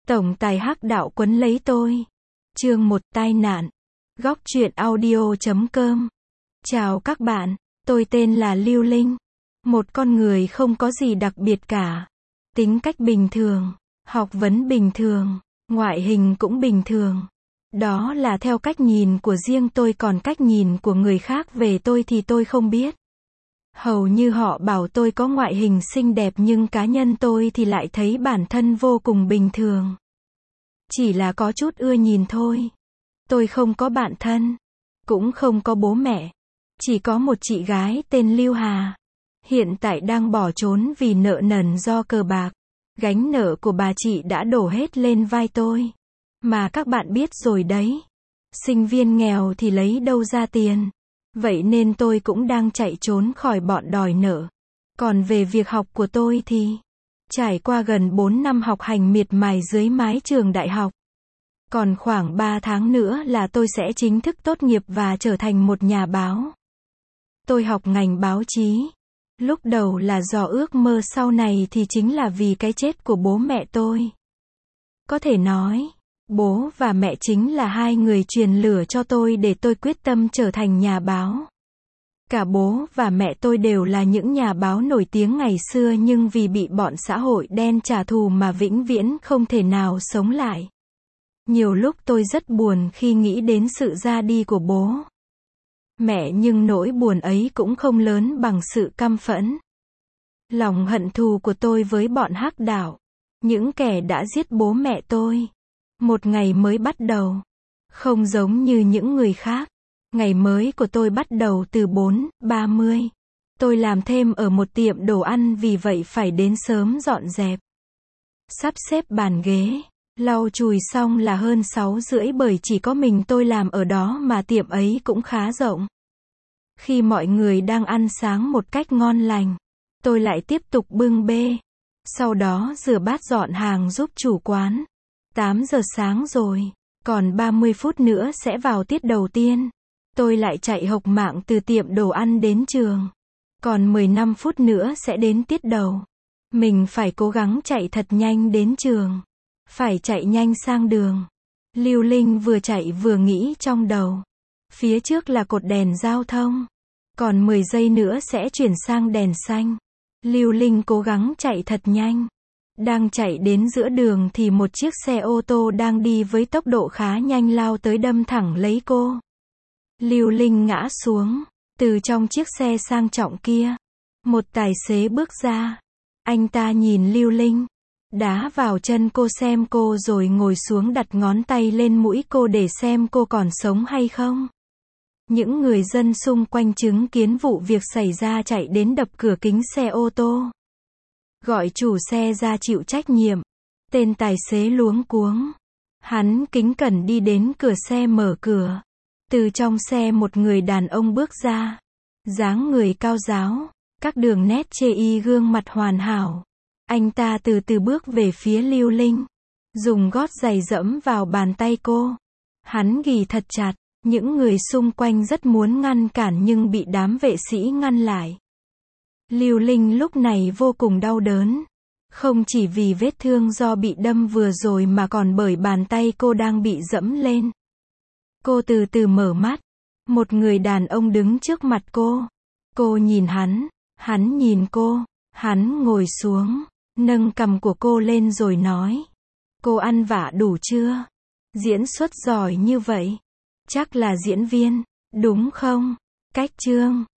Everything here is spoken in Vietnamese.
Tổng tài hắc đạo quấn lấy tôi. Chương 1 tai nạn. Góc truyện audio.com. Chào các bạn, tôi tên là Lưu Linh. Một con người không có gì đặc biệt cả. Tính cách bình thường, học vấn bình thường, ngoại hình cũng bình thường. Đó là theo cách nhìn của riêng tôi, còn cách nhìn của người khác về tôi thì tôi không biết. Hầu như họ bảo tôi có ngoại hình xinh đẹp, nhưng cá nhân tôi thì lại thấy bản thân vô cùng bình thường. Chỉ là có chút ưa nhìn thôi. Tôi không có bạn thân, cũng không có bố mẹ. Chỉ có một chị gái tên Lưu Hà. Hiện tại đang bỏ trốn vì nợ nần do cờ bạc. Gánh nợ của bà chị đã đổ hết lên vai tôi. Mà các bạn biết rồi đấy. Sinh viên nghèo thì lấy đâu ra tiền. Vậy nên tôi cũng đang chạy trốn khỏi bọn đòi nợ. Còn về việc học của tôi thì trải qua gần 4 năm học hành miệt mài dưới mái trường đại học. Còn khoảng 3 tháng nữa là tôi sẽ chính thức tốt nghiệp và trở thành một nhà báo. Tôi học ngành báo chí. Lúc đầu là do ước mơ, sau này thì chính là vì cái chết của bố mẹ tôi. Có thể nói, bố và mẹ chính là hai người truyền lửa cho tôi để tôi quyết tâm trở thành nhà báo. Cả bố và mẹ tôi đều là những nhà báo nổi tiếng ngày xưa, nhưng vì bị bọn xã hội đen trả thù mà vĩnh viễn không thể nào sống lại. Nhiều lúc tôi rất buồn khi nghĩ đến sự ra đi của bố mẹ, nhưng nỗi buồn ấy cũng không lớn bằng sự căm phẫn, lòng hận thù của tôi với bọn hắc đạo, những kẻ đã giết bố mẹ tôi. Một ngày mới bắt đầu, không giống như những người khác. Ngày mới của tôi bắt đầu từ 4:30. Tôi làm thêm ở một tiệm đồ ăn, vì vậy phải đến sớm dọn dẹp, sắp xếp bàn ghế, lau chùi xong là hơn 6:30, bởi chỉ có mình tôi làm ở đó mà tiệm ấy cũng khá rộng. Khi mọi người đang ăn sáng một cách ngon lành, tôi lại tiếp tục bưng bê. Sau đó rửa bát dọn hàng giúp chủ quán. 8 giờ sáng rồi, còn 30 phút nữa sẽ vào tiết đầu tiên. Tôi lại chạy hộc mạng từ tiệm đồ ăn đến trường. Còn 15 phút nữa sẽ đến tiết đầu. Mình phải cố gắng chạy thật nhanh đến trường. Phải chạy nhanh sang đường. Lưu Linh vừa chạy vừa nghĩ trong đầu. Phía trước là cột đèn giao thông. Còn 10 giây nữa sẽ chuyển sang đèn xanh. Lưu Linh cố gắng chạy thật nhanh. Đang chạy đến giữa đường thì một chiếc xe ô tô đang đi với tốc độ khá nhanh lao tới đâm thẳng lấy cô. Lưu Linh ngã xuống. Từ trong chiếc xe sang trọng kia, một tài xế bước ra. Anh ta nhìn Lưu Linh, đá vào chân cô xem cô rồi ngồi xuống đặt ngón tay lên mũi cô để xem cô còn sống hay không. Những người dân xung quanh chứng kiến vụ việc xảy ra chạy đến đập cửa kính xe ô tô. Gọi chủ xe ra chịu trách nhiệm. Tên tài xế luống cuống. Hắn kính cẩn đi đến cửa xe mở cửa. Từ trong xe một người đàn ông bước ra. Dáng người cao ráo, các đường nét chê y, gương mặt hoàn hảo. Anh ta từ từ bước về phía Lưu Linh, dùng gót giày dẫm vào bàn tay cô. Hắn ghì thật chặt. Những người xung quanh rất muốn ngăn cản nhưng bị đám vệ sĩ ngăn lại. Lưu Linh lúc này vô cùng đau đớn. Không chỉ vì vết thương do bị đâm vừa rồi mà còn bởi bàn tay cô đang bị dẫm lên. Cô từ từ mở mắt. Một người đàn ông đứng trước mặt cô. Cô nhìn hắn nhìn cô. Hắn ngồi xuống, nâng cằm của cô lên rồi nói. Cô ăn vạ đủ chưa? Diễn xuất giỏi như vậy, chắc là diễn viên, đúng không? Cách chương.